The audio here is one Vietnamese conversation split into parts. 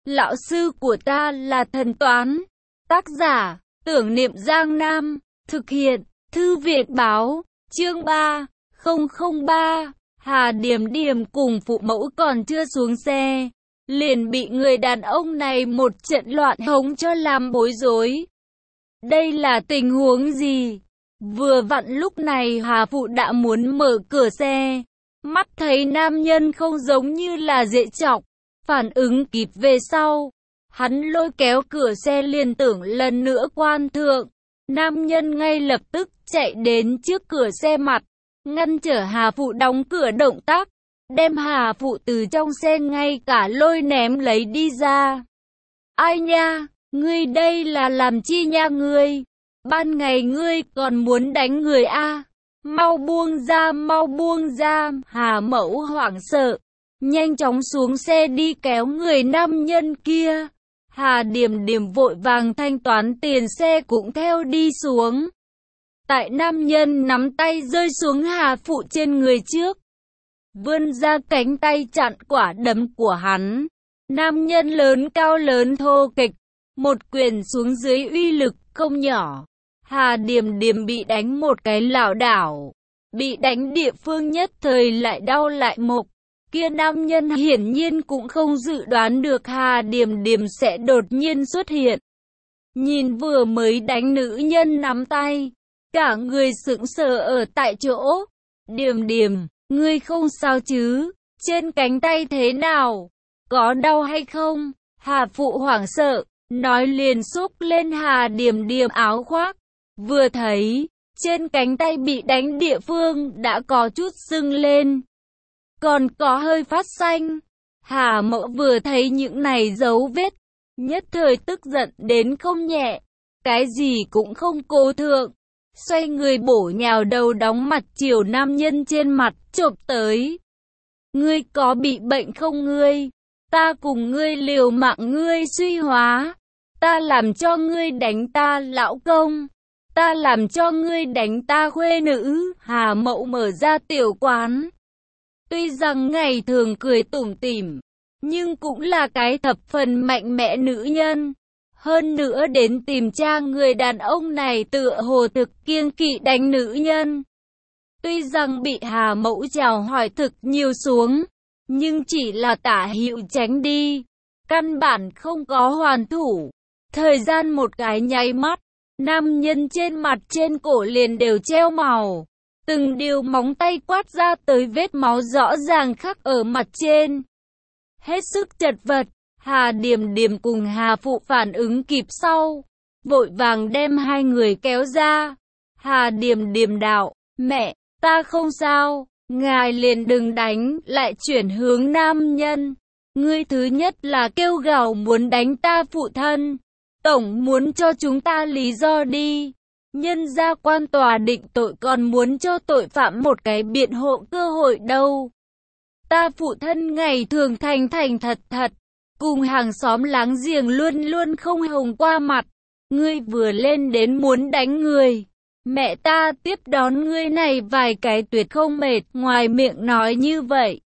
Lão sư của ta là thần toán. Tác giả, Tưởng Niệm Giang Nam. Thực hiện, Thư viện báo. Chương 3003. Hà Điềm Điềm cùng phụ mẫu còn chưa xuống xe, liền bị người đàn ông này một trận loạn hống cho làm bối rối. Đây là tình huống gì? Vừa vặn lúc này Hà Phụ đã muốn mở cửa xe, mắt thấy nam nhân không giống như là dễ chọc, phản ứng kịp về sau, hắn lôi kéo cửa xe liền tưởng lần nữa quan thượng. Nam nhân ngay lập tức chạy đến trước cửa xe mặt, ngăn trở Hà Phụ đóng cửa động tác, đem Hà Phụ từ trong xe ngay cả lôi ném lấy đi ra. Ai nha, ngươi đây là làm chi nha ngươi? Ban ngày ngươi còn muốn đánh người a? Mau buông ra, mau buông ra. Hà Mẫu hoảng sợ, nhanh chóng xuống xe đi kéo người nam nhân kia. Hà Điềm Điềm vội vàng thanh toán tiền xe cũng theo đi xuống. Tại nam nhân nắm tay rơi xuống Hà Phụ trên người trước, vươn ra cánh tay chặn quả đấm của hắn. Nam nhân lớn cao lớn thô kịch, một quyền xuống dưới uy lực không nhỏ. Hà Điềm Điềm bị đánh một cái lảo đảo, bị đánh địa phương nhất thời lại đau lại mộc. Kia nam nhân hiển nhiên cũng không dự đoán được Hà Điềm Điềm sẽ đột nhiên xuất hiện. Nhìn vừa mới đánh nữ nhân nắm tay, cả người sững sờ ở tại chỗ. Điềm Điềm, ngươi không sao chứ? Trên cánh tay thế nào? Có đau hay không? Hà Phụ hoảng sợ, nói liền xúc lên Hà Điềm Điềm áo khoác. Vừa thấy, trên cánh tay bị đánh địa phương đã có chút sưng lên, còn có hơi phát xanh. Hà Mẫu vừa thấy những này dấu vết, nhất thời tức giận đến không nhẹ, cái gì cũng không cố thượng, xoay người bổ nhào đầu đóng mặt chiều nam nhân trên mặt chộp tới. Ngươi có bị bệnh không ngươi? Ta cùng ngươi liều mạng ngươi suy hóa, ta làm cho ngươi đánh ta lão công, ta làm cho ngươi đánh ta khuê nữ. Hà Mẫu mở ra tiểu quán, tuy rằng ngày thường cười tủm tỉm, nhưng cũng là cái thập phần mạnh mẽ nữ nhân. Hơn nữa đến tìm cha người đàn ông này tựa hồ thực kiêng kỵ đánh nữ nhân. Tuy rằng bị Hà Mẫu chào hỏi thực nhiều xuống, nhưng chỉ là tả hữu tránh đi, căn bản không có hoàn thủ. Thời gian một cái nháy mắt, nam nhân trên mặt trên cổ liền đều treo màu, từng điều móng tay quát ra tới vết máu rõ ràng khắc ở mặt trên. Hết sức chật vật, Hà Điềm Điềm cùng Hà Phụ phản ứng kịp sau, vội vàng đem hai người kéo ra. Hà Điềm Điềm đạo, mẹ, ta không sao, ngài liền đừng đánh. Lại chuyển hướng nam nhân, ngươi thứ nhất là kêu gào muốn đánh ta phụ thân, tổng muốn cho chúng ta lý do đi. Nhân ra quan tòa định tội còn muốn cho tội phạm một cái biện hộ cơ hội đâu. Ta phụ thân ngày thường thành thành thật thật, cùng hàng xóm láng giềng luôn luôn không hồng qua mặt. Ngươi vừa lên đến muốn đánh người, mẹ ta tiếp đón ngươi này vài cái tuyệt không mệt. Ngoài miệng nói như vậy,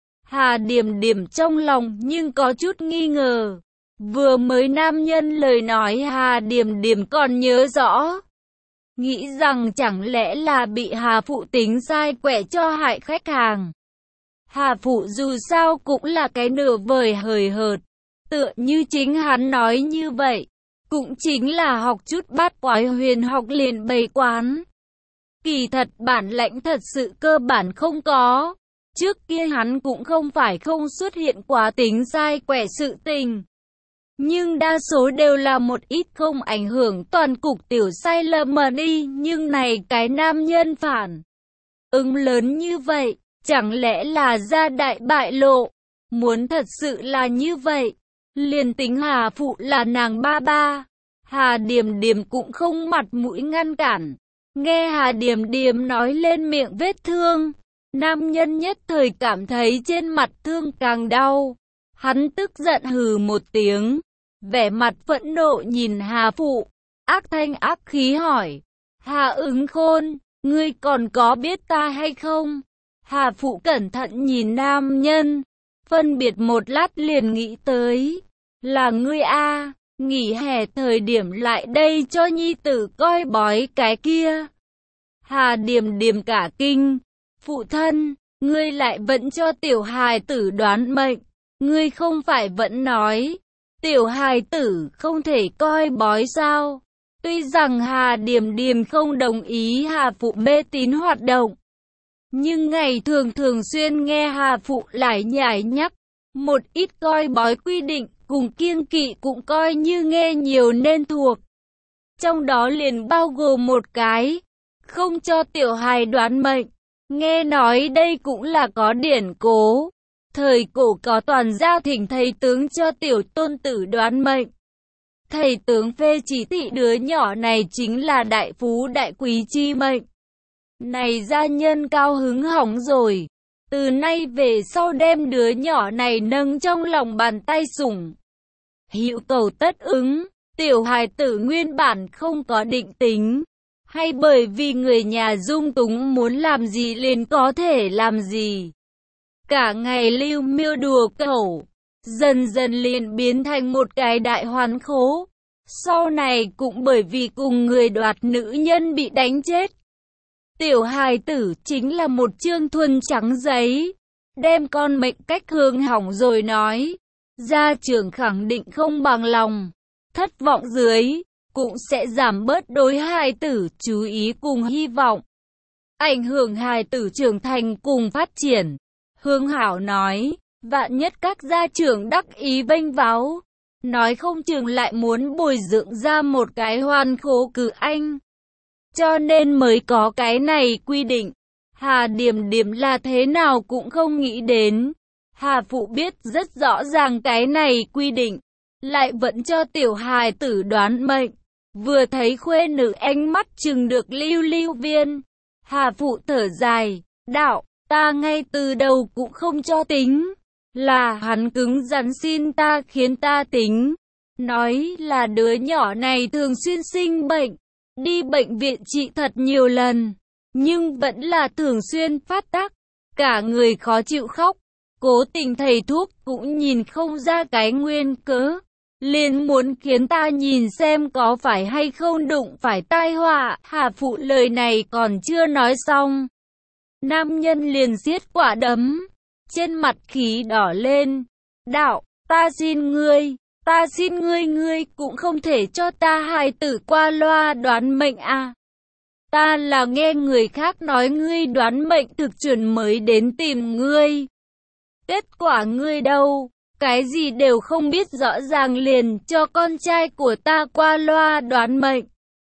Hà Điềm Điềm trong lòng nhưng có chút nghi ngờ. Vừa mới nam nhân lời nói Hà Điềm Điềm còn nhớ rõ, nghĩ rằng chẳng lẽ là bị Hà Phụ tính sai quẻ cho hại khách hàng. Hà Phụ dù sao cũng là cái nửa vời hời hợt, tựa như chính hắn nói như vậy, cũng chính là học chút bát quái huyền học liền bày quán. Kỳ thật bản lãnh thật sự cơ bản không có, trước kia hắn cũng không phải không xuất hiện quá tính sai quẻ sự tình, nhưng đa số đều là một ít không ảnh hưởng toàn cục tiểu sai lầm mà đi. Nhưng này cái nam nhân phản ứng lớn như vậy, chẳng lẽ là gia đại bại lộ? Muốn thật sự là như vậy, liền tính Hà Phụ là nàng ba ba, Hà Điềm Điềm cũng không mặt mũi ngăn cản. Nghe Hà Điềm Điềm nói lên miệng vết thương, nam nhân nhất thời cảm thấy trên mặt thương càng đau. Hắn tức giận hừ một tiếng, vẻ mặt phẫn nộ nhìn Hà Phụ, ác thanh ác khí hỏi, Hà Ứng Khôn, ngươi còn có biết ta hay không? Hà Phụ cẩn thận nhìn nam nhân, phân biệt một lát liền nghĩ tới, Là ngươi a, nghỉ hè thời điểm lại đây cho nhi tử coi bói cái kia. Hà Điềm Điềm cả kinh, phụ thân, ngươi lại vẫn cho tiểu hài tử đoán mệnh, ngươi không phải vẫn nói, tiểu hài tử không thể coi bói sao? Tuy rằng Hà Điềm Điềm không đồng ý Hà Phụ mê tín hoạt động, nhưng ngày thường thường xuyên nghe Hà Phụ lại nhải nhắc, một ít coi bói quy định cùng kiêng kỵ cũng coi như nghe nhiều nên thuộc. Trong đó liền bao gồm một cái, không cho tiểu hài đoán mệnh. Nghe nói đây cũng là có điển cố. Thời cổ có toàn gia thỉnh thầy tướng cho tiểu tôn tử đoán mệnh. Thầy tướng phê chỉ thị đứa nhỏ này chính là đại phú đại quý chi mệnh. Này gia nhân cao hứng hỏng rồi. Từ nay về sau đem đứa nhỏ này nâng trong lòng bàn tay sủng. Hữu cầu tất ứng, tiểu hài tử nguyên bản không có định tính. Hay bởi vì người nhà dung túng muốn làm gì liền có thể làm gì. Cả ngày lưu miêu đùa cẩu, dần dần liền biến thành một cái đại hoán khố. Sau này cũng bởi vì cùng người đoạt nữ nhân bị đánh chết. Tiểu hài tử chính là một chương thuần trắng giấy, đem con mệnh cách hương hỏng rồi nói. Gia trưởng khẳng định không bằng lòng, thất vọng dưới, cũng sẽ giảm bớt đối hài tử chú ý cùng hy vọng. Ảnh hưởng hài tử trưởng thành cùng phát triển. Hương Hảo nói, vạn nhất các gia trưởng đắc ý vênh váo, nói không chừng lại muốn bồi dưỡng ra một cái hoan khố cử anh. Cho nên mới có cái này quy định. Hà Điềm Điềm là thế nào cũng không nghĩ đến. Hà Phụ biết rất rõ ràng cái này quy định, lại vẫn cho tiểu hài tử đoán mệnh. Vừa thấy khuê nữ ánh mắt chừng được lưu lưu viên. Hà Phụ thở dài, đạo, ta ngay từ đầu cũng không cho tính. Là hắn cứng rắn xin ta khiến ta tính. Nói là đứa nhỏ này thường xuyên sinh bệnh. Đi bệnh viện trị thật nhiều lần. Nhưng vẫn là thường xuyên phát tác. Cả người khó chịu khóc. Cố tình thầy thuốc cũng nhìn không ra cái nguyên cớ. Liền muốn khiến ta nhìn xem có phải hay không đụng phải tai họa. Hà Phụ lời này còn chưa nói xong. Nam nhân liền siết quả đấm. Trên mặt khí đỏ lên. Đạo, ta xin ngươi ngươi cũng không thể cho ta hài tử qua loa đoán mệnh à. Ta là nghe người khác nói ngươi đoán mệnh thực chuẩn mới đến tìm ngươi. Kết quả ngươi đâu, cái gì đều không biết rõ ràng liền cho con trai của ta qua loa đoán mệnh.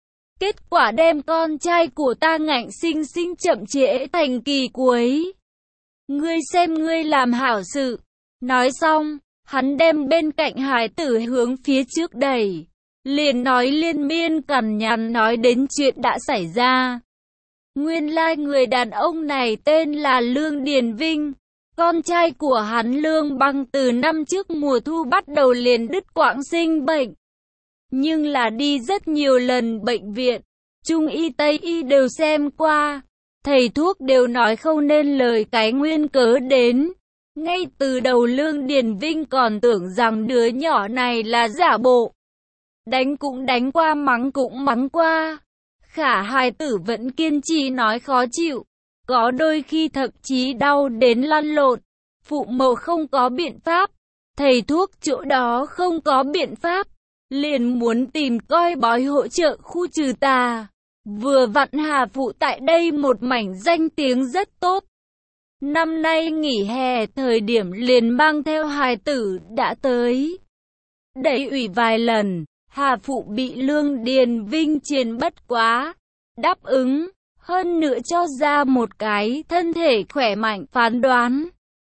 Kết quả đem con trai của ta ngạnh sinh sinh chậm trễ thành kỳ cuối. Ngươi xem ngươi làm hảo sự. Nói xong, hắn đem bên cạnh hài tử hướng phía trước đẩy. Liền nói liên miên cằn nhằn nói đến chuyện đã xảy ra. Nguyên lai người đàn ông này tên là Lương Điền Vinh. Con trai của hắn Lương Băng từ năm trước mùa thu bắt đầu liền đứt quãng sinh bệnh. Nhưng là đi rất nhiều lần bệnh viện, Trung y Tây y đều xem qua. Thầy thuốc đều nói không nên lời cái nguyên cớ đến. Ngay từ đầu Lương Điền Vinh còn tưởng rằng đứa nhỏ này là giả bộ. Đánh cũng đánh qua, mắng cũng mắng qua. Khả hài tử vẫn kiên trì nói khó chịu. Có đôi khi thậm chí đau đến lăn lộn. Phụ mẫu không có biện pháp. Thầy thuốc chỗ đó không có biện pháp. Liền muốn tìm coi bói hỗ trợ khu trừ tà. Vừa vặn Hà Phụ tại đây một mảnh danh tiếng rất tốt. Năm nay nghỉ hè thời điểm liền mang theo hài tử đã tới. Đẩy ủy vài lần, Hà Phụ bị Lương Điền Vinh chiền bất quá. Đáp ứng, hơn nữa cho ra một cái thân thể khỏe mạnh phán đoán.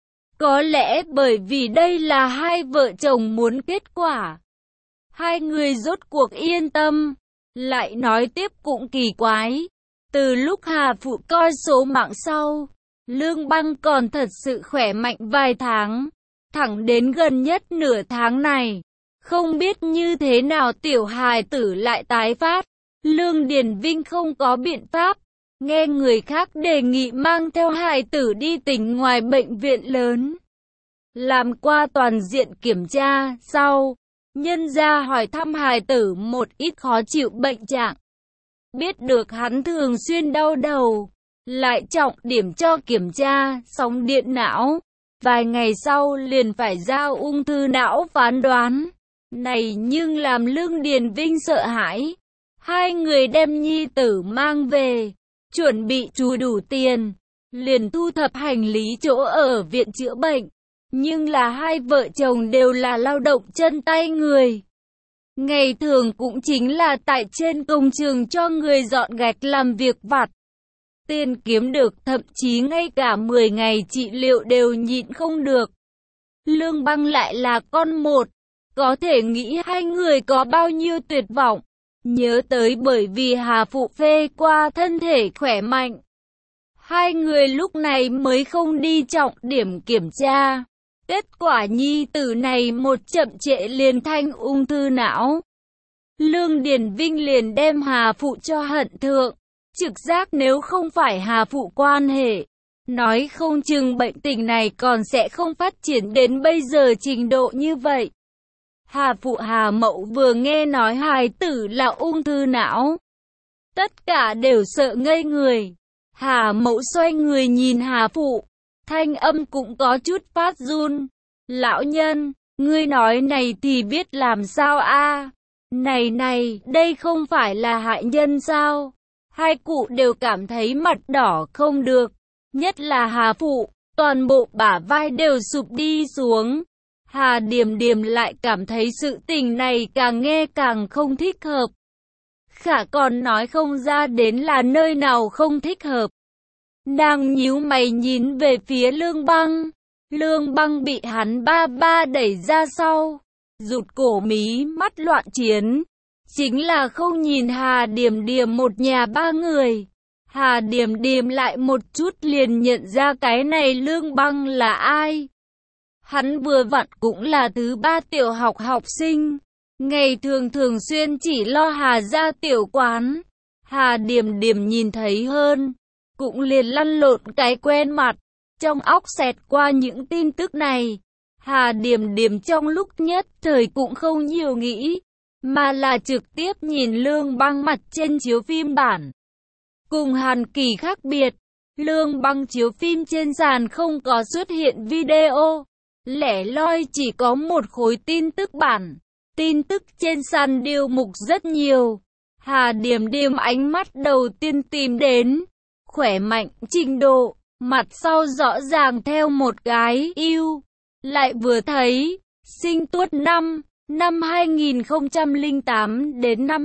Có lẽ bởi vì đây là hai vợ chồng muốn kết quả. Hai người rốt cuộc yên tâm. Lại nói tiếp cũng kỳ quái. Từ lúc Hà Phụ coi số mạng sau, Lương Băng còn thật sự khỏe mạnh vài tháng. Thẳng đến gần nhất nửa tháng này, không biết như thế nào tiểu hài tử lại tái phát. Lương Điền Vinh không có biện pháp. Nghe người khác đề nghị mang theo hài tử đi tỉnh ngoài bệnh viện lớn. Làm qua toàn diện kiểm tra, sau, nhân ra hỏi thăm hài tử một ít khó chịu bệnh trạng. Biết được hắn thường xuyên đau đầu, lại trọng điểm cho kiểm tra sóng điện não. Vài ngày sau liền phải giao ung thư não phán đoán. Này nhưng làm Lương Điền Vinh sợ hãi. Hai người đem nhi tử mang về, chuẩn bị chu đủ tiền, liền thu thập hành lý chỗ ở viện chữa bệnh. Nhưng là hai vợ chồng đều là lao động chân tay người. Ngày thường cũng chính là tại trên công trường cho người dọn gạch làm việc vặt. Tiền kiếm được thậm chí ngay cả 10 ngày trị liệu đều nhịn không được. Lương Băng lại là con một, có thể nghĩ hai người có bao nhiêu tuyệt vọng. Nhớ tới bởi vì Hà Phụ phê qua thân thể khỏe mạnh. Hai người lúc này mới không đi trọng điểm kiểm tra. Kết quả nhi tử này một chậm trễ liền thành ung thư não. Lương Điền Vinh liền đem Hà Phụ cho hận thượng. Trực giác nếu không phải Hà Phụ quan hệ, nói không chừng bệnh tình này còn sẽ không phát triển đến bây giờ trình độ như vậy. Hà Phụ Hà Mậu vừa nghe nói hài tử là ung thư não, tất cả đều sợ ngây người. Hà Mậu xoay người nhìn Hà Phụ, thanh âm cũng có chút phát run. Lão nhân, ngươi nói này thì biết làm sao a? Này, đây không phải là hại nhân sao? Hai cụ đều cảm thấy mặt đỏ không được. Nhất là Hà Phụ, toàn bộ bả vai đều sụp đi xuống. Hà Điềm Điềm lại cảm thấy sự tình này càng nghe càng không thích hợp. Khả còn nói không ra đến là nơi nào không thích hợp. Nàng nhíu mày nhìn về phía Lương Băng. Lương Băng bị hắn ba đẩy ra sau, rụt cổ mí mắt loạn chiến. Chính là không nhìn Hà Điềm Điềm một nhà ba người. Hà Điềm Điềm lại một chút liền nhận ra cái này Lương Băng là ai. Hắn vừa vặn cũng là thứ ba tiểu học học sinh. Ngày thường thường xuyên chỉ lo Hà ra tiểu quán. Hà Điềm Điềm nhìn thấy hơn, cũng liền lăn lộn cái quen mặt. Trong óc xẹt qua những tin tức này, Hà Điềm Điềm trong lúc nhất thời cũng không nhiều nghĩ, mà là trực tiếp nhìn Lương Băng mặt trên chiếu phim bản. Cùng Hàn Kỳ khác biệt, Lương Băng chiếu phim trên sàn không có xuất hiện video, lẻ loi chỉ có một khối tin tức bản. Tin tức trên sàn điều mục rất nhiều. Hà Điềm Điềm ánh mắt đầu tiên tìm đến khỏe mạnh trình độ, mặt sau rõ ràng theo một cái yêu. Lại vừa thấy sinh tuất năm 2008 đến năm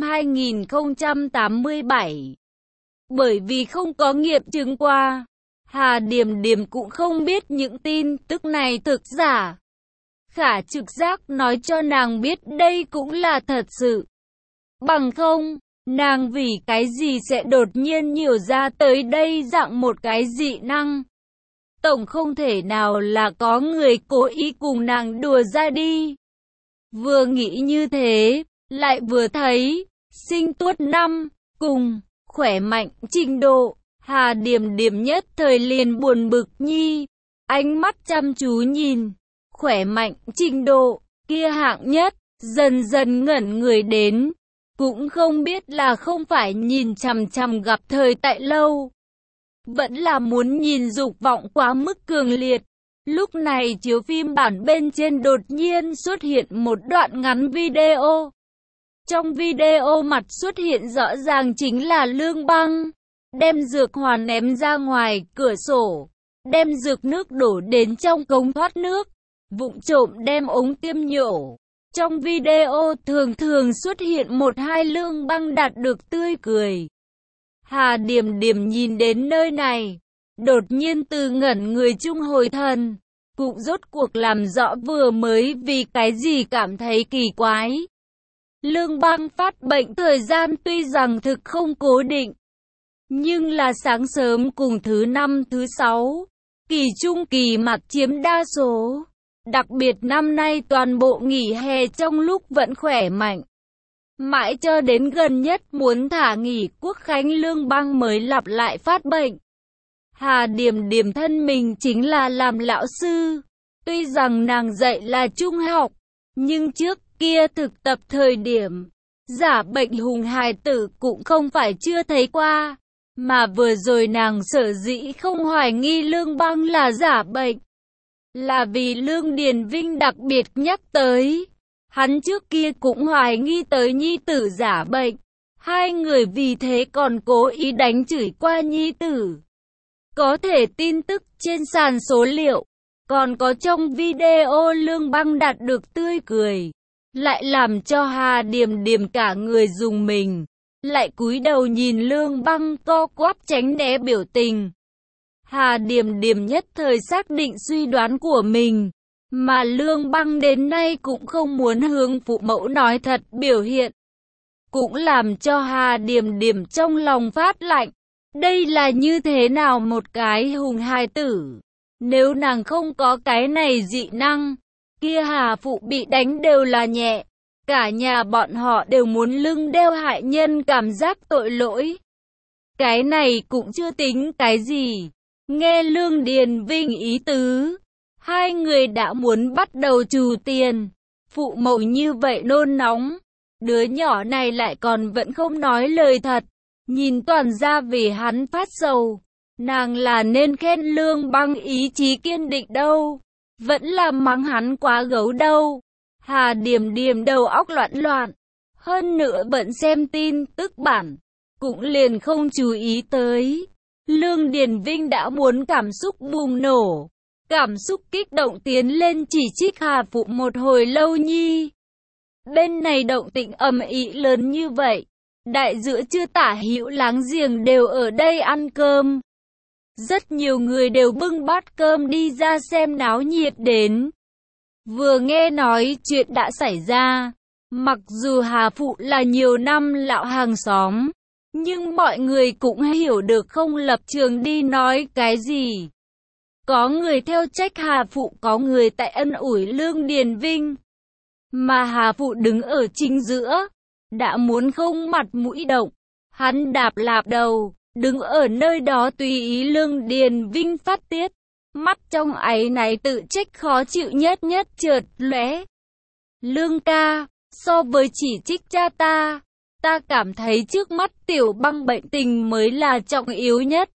2087. Bởi vì không có nghiệm chứng qua, Hà Điềm Điềm cũng không biết những tin tức này thực giả. Khả trực giác nói cho nàng biết đây cũng là thật sự. Bằng không, nàng vì cái gì sẽ đột nhiên nhiều ra tới đây dạng một cái dị năng. Tổng không thể nào là có người cố ý cùng nàng đùa ra đi. Vừa nghĩ như thế, lại vừa thấy sinh tuất cùng khỏe mạnh trình độ. Hà Điềm Điềm nhất thời liền buồn bực nhi, ánh mắt chăm chú nhìn khỏe mạnh trình độ kia hạng nhất, dần dần ngẩn người đến, cũng không biết là không phải nhìn chằm chằm gặp thời tại lâu, vẫn là muốn nhìn dục vọng quá mức cường liệt. Lúc này chiếu phim bản bên trên đột nhiên xuất hiện một đoạn ngắn video. Trong video mặt xuất hiện rõ ràng chính là Lương Băng, đem dược hoàn ném ra ngoài cửa sổ, đem dược nước đổ đến trong cống thoát nước, vụng trộm đem ống tiêm nhổ. Trong video thường thường xuất hiện một hai Lương Băng đạt được tươi cười. Hà Điềm Điềm nhìn đến nơi này, đột nhiên từ ngẩn người chung hồi thần, cũng rốt cuộc làm rõ vừa mới vì cái gì cảm thấy kỳ quái. Lương Băng phát bệnh thời gian tuy rằng thực không cố định, nhưng là sáng sớm cùng thứ năm thứ sáu, kỳ trung kỳ mặc chiếm đa số. Đặc biệt năm nay toàn bộ nghỉ hè trong lúc vẫn khỏe mạnh. Mãi cho đến gần nhất muốn thả nghỉ Quốc khánh Lương Băng mới lặp lại phát bệnh. Hà Điềm Điềm thân mình chính là làm lão sư. Tuy rằng nàng dạy là trung học, nhưng trước kia thực tập thời điểm, giả bệnh Hùng hài tử cũng không phải chưa thấy qua, mà vừa rồi nàng sở dĩ không hoài nghi Lương Băng là giả bệnh, là vì Lương Điền Vinh đặc biệt nhắc tới. Hắn trước kia cũng hoài nghi tới nhi tử giả bệnh, hai người vì thế còn cố ý đánh chửi qua nhi tử. Có thể tin tức trên sàn số liệu, còn có trong video Lương Băng đạt được tươi cười, lại làm cho Hà Điềm Điềm cả người rùng mình, lại cúi đầu nhìn Lương Băng co quắp tránh né biểu tình. Hà Điềm Điềm nhất thời xác định suy đoán của mình, mà Lương Băng đến nay cũng không muốn hướng phụ mẫu nói thật biểu hiện, cũng làm cho Hà Điềm Điềm trong lòng phát lạnh. Đây là như thế nào một cái Hùng hài tử? Nếu nàng không có cái này dị năng, kia Hà phụ bị đánh đều là nhẹ, cả nhà bọn họ đều muốn lưng đeo hại nhân cảm giác tội lỗi. Cái này cũng chưa tính cái gì. Nghe Lương Điền Vinh ý tứ, hai người đã muốn bắt đầu trù tiền. Phụ mẫu như vậy nôn nóng, đứa nhỏ này lại còn vẫn không nói lời thật, nhìn toàn ra vì hắn phát sầu. Nàng là nên khen Lương Băng ý chí kiên định đâu, vẫn là mắng hắn quá gấu đâu. Hà Điềm Điềm đầu óc loạn loạn, hơn nữa bận xem tin tức bản, cũng liền không chú ý tới. Lương Điền Vinh đã muốn cảm xúc bùng nổ, cảm xúc kích động tiến lên chỉ trích Hà phụ một hồi lâu nhi. Bên này động tĩnh ầm ĩ lớn như vậy, đại giữa chưa tả hữu láng giềng đều ở đây ăn cơm. Rất nhiều người đều bưng bát cơm đi ra xem náo nhiệt đến. Vừa nghe nói chuyện đã xảy ra, mặc dù Hà phụ là nhiều năm lão hàng xóm, nhưng mọi người cũng hiểu được không lập trường đi nói cái gì. Có người theo trách Hà phụ, có người tại ân ủi Lương Điền Vinh. Mà Hà phụ đứng ở chính giữa, đã muốn không mặt mũi động, hắn đạp lạp đầu, đứng ở nơi đó tùy ý Lương Điền Vinh phát tiết, mắt trong áy náy tự trách khó chịu nhất chợt lóe. Lương ca, so với chỉ trích cha ta cảm thấy trước mắt Tiểu Băng bệnh tình mới là trọng yếu nhất.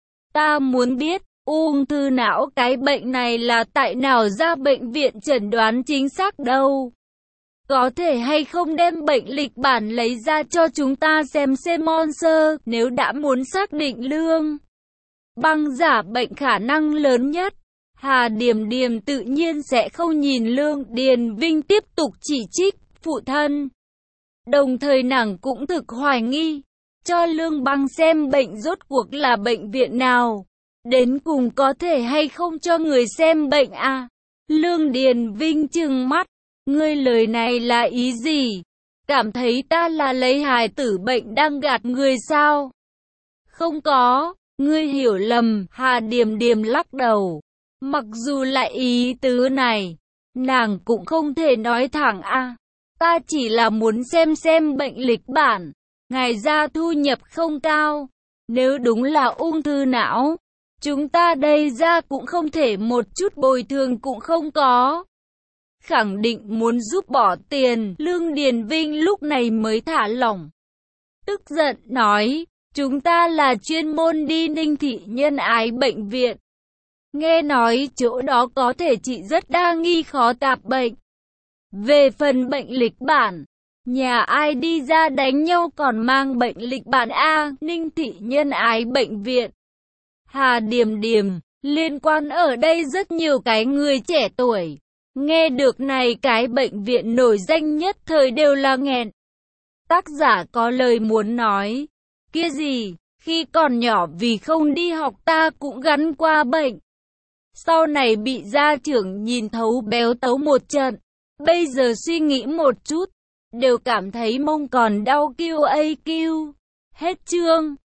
Ta muốn biết, ung thư não cái bệnh này là tại nào ra bệnh viện chẩn đoán chính xác đâu. Có thể hay không đem bệnh lịch bản lấy ra cho chúng ta xem Monster, nếu đã muốn xác định Lương Băng giả bệnh khả năng lớn nhất. Hà Điềm Điềm tự nhiên sẽ không nhìn Lương Điền Vinh tiếp tục chỉ trích phụ thân. Đồng thời nàng cũng thực hoài nghi, cho Lương Băng xem bệnh rốt cuộc là bệnh viện nào, đến cùng có thể hay không cho người xem bệnh à. Lương Điền Vinh trừng mắt, ngươi lời này là ý gì? Cảm thấy ta là lấy hài tử bệnh đang gạt người sao? Không có, ngươi hiểu lầm. Hà Điềm Điềm lắc đầu, mặc dù lại ý tứ này, nàng cũng không thể nói thẳng à. Ta chỉ là muốn xem bệnh lịch bản, ngài ra thu nhập không cao, nếu đúng là ung thư não, chúng ta đây ra cũng không thể một chút bồi thường cũng không có. Khẳng định muốn giúp bỏ tiền. Lương Điền Vinh lúc này mới thả lỏng, tức giận nói, chúng ta là chuyên môn đi Ninh Thị Nhân Ái bệnh viện, nghe nói chỗ đó có thể trị rất đa nghi khó tạp bệnh. Về phần bệnh lịch bản, nhà ai đi ra đánh nhau còn mang bệnh lịch bản a? Ninh Thị Nhân Ái bệnh viện. Hà Điềm Điềm, liên quan ở đây rất nhiều cái người trẻ tuổi, nghe được này cái bệnh viện nổi danh nhất thời đều là nghẹn. Tác giả có lời muốn nói, kia gì, khi còn nhỏ vì không đi học ta cũng gắn qua bệnh. Sau này bị gia trưởng nhìn thấu béo tấu một trận, bây giờ suy nghĩ một chút, đều cảm thấy mông còn đau kêu. Hết chương.